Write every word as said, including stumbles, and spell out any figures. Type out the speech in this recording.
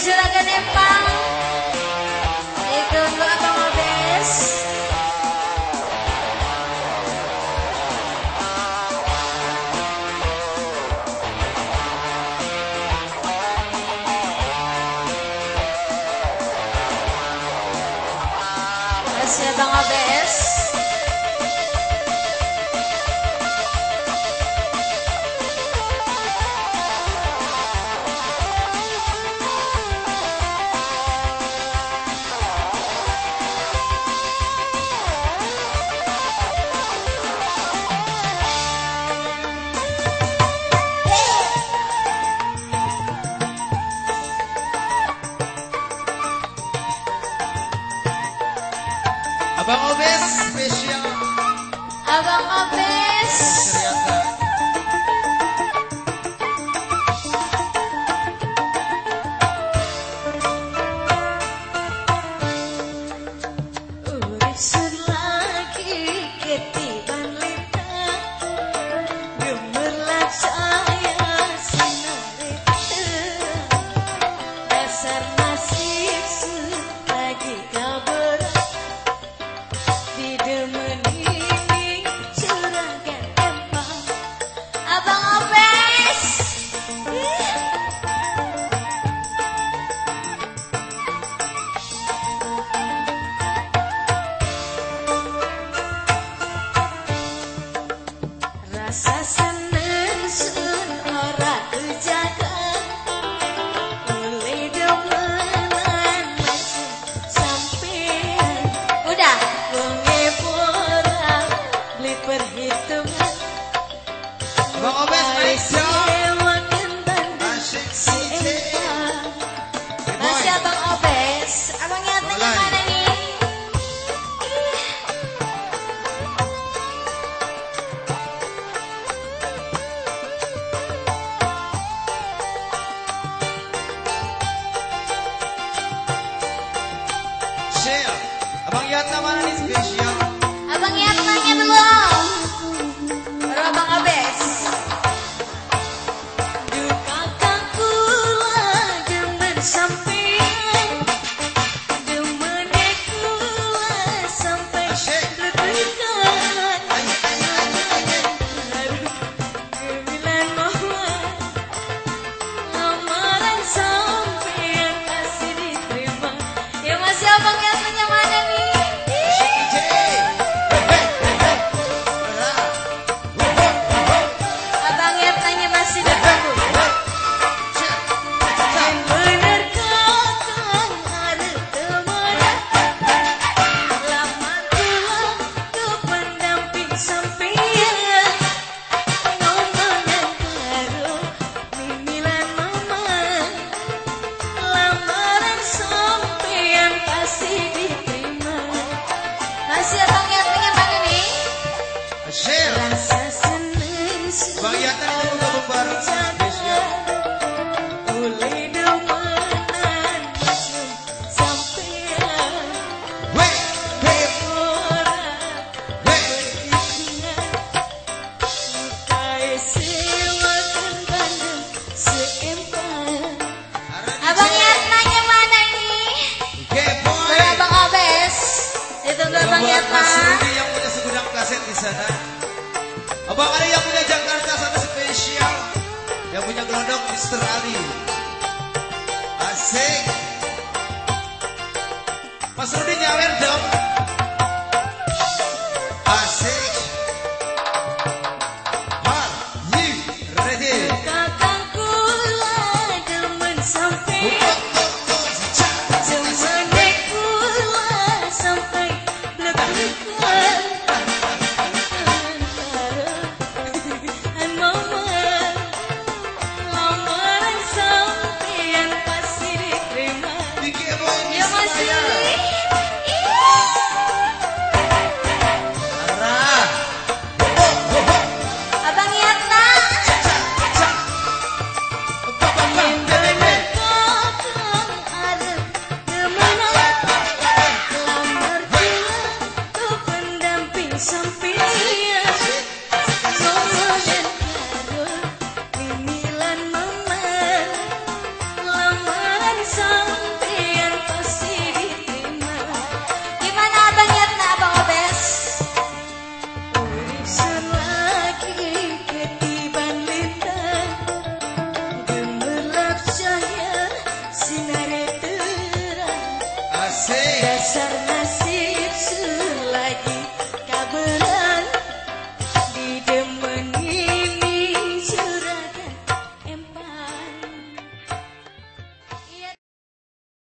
Juragan Empang. Ditunggu Abang Obes. Kasih Abang Obes. Abang Obes spesial. Abang Obes. Seriata. Urip sun lagi ketiban lita. Gemerlap saya sinarita. Dasar nasib sun lagi kabar. Didemeni Juragan Empang. Abang Obes. Rasa seneng sun ora kejaga. Mulai demenan masih sampean. Udah wonge pora beli perhitungan. Abang Obes Malaysia. Sewakan bandeng Asyik C J. seempang. Hey, boy. Masih Abang Obes. Abangnya tanya Mulai. mana nih? Share. Abang Yatna mana nih spesial? Abang Yatnanya belum. Baru Abang Obes. Duka kula demen sampean. Demene kula sampai Asyik. deg-degan. Ay, ay, ay, ay, ay. Gemilan mama. Lamaran sampean kasih diterima. Ya masih Abang Yatnanya mana nih? Asyik D J. Hey, hey, hey, hey. Belah. Wuh, wuh, wuh. Abang Yatnanya masih ditunggu. Share. Yang bener kakang harus temana. Lama tulang tu pendamping sampean. Ngomongan karo mimilan mama. Lamaran sampean pasti diterima. Masih Abang Yatnanya mana nih? Share. Rasa seneng Bang Yatna itu gabung bareng spesial. boleh demenan museum sampean. Wey, hey, Ora hey. berhitungan. Lukai sewakan bandeng seempang. Abang Yatnanya mana ini? Oke, boy. Baru Abang Obes. Ditunggu Abang Buat Yatna. Mas Rudi yang punya segudang kaset di sana. Abang Ali yang punya Jakarta satu spesial. Yang punya gelondong Mister Ali. Asik. Mas Rudi nyawer dong. Asik. Are you ready? Kakang kula demen sampean. Semene kula sampai blek-blekan. Antara mama. Lamaran sampean pasti diterima. Dikit boy Ya masih. Mister Raya. Ih. Asik. Dasar